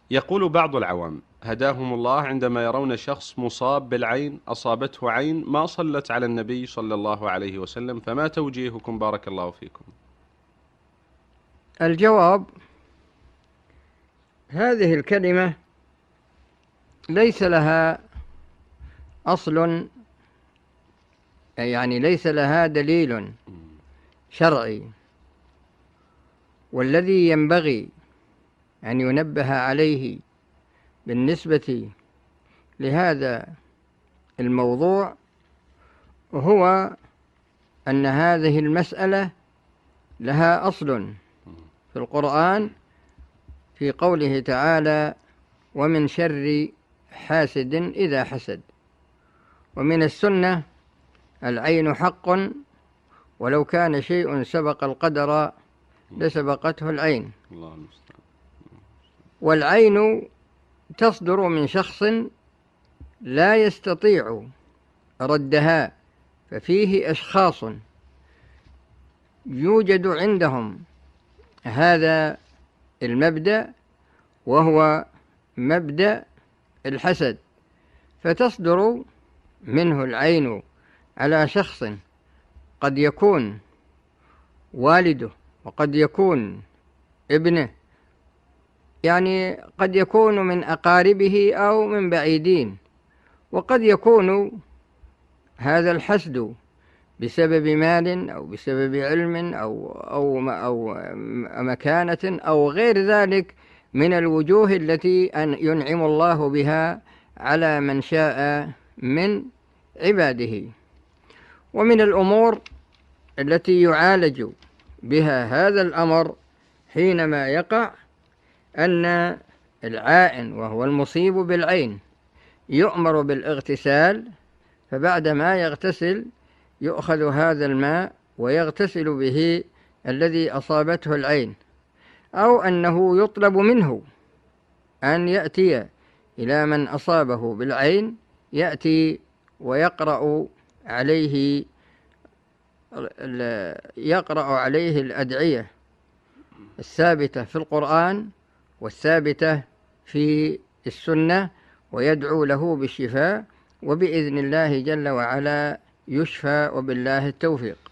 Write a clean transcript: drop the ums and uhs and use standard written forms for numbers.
يقول بعض العوام هداهم الله عندما يرون شخص مصاب بالعين، أصابته عين ما صلت على النبي صلى الله عليه وسلم، فما توجيهكم بارك الله فيكم؟ الجواب: هذه الكلمة ليس لها أصل، يعني ليس لها دليل شرعي، والذي ينبغي أن ينبه عليه بالنسبة لهذا الموضوع هو أن هذه المسألة لها أصل في القرآن، في قوله تعالى: ومن شر حاسد إذا حسد. ومن السنة: العين حق ولو كان شيء سبق القدر لسبقته العين. والعين تصدر من شخص لا يستطيع ردها، ففيه أشخاص يوجد عندهم هذا المبدأ، وهو مبدأ الحسد، فتصدر منه العين على شخص قد يكون والده وقد يكون ابنه، يعني قد يكون من أقاربه أو من بعيدين، وقد يكون هذا الحسد بسبب مال أو بسبب علم أو مكانة أو غير ذلك من الوجوه التي ينعم الله بها على من شاء من عباده. ومن الأمور التي يعالج بها هذا الأمر حينما يقع أن العائن وهو المصيب بالعين يؤمر بالاغتسال، فبعد ما يغتسل يؤخذ هذا الماء ويغتسل به الذي أصابته العين، أو أنه يطلب منه أن يأتي إلى من أصابه بالعين، يأتي ويقرأ عليه الأدعية الثابتة في القرآن والثابتة في السنة، ويدعو له بالشفاء، وبإذن الله جل وعلا يشفى، وبالله التوفيق.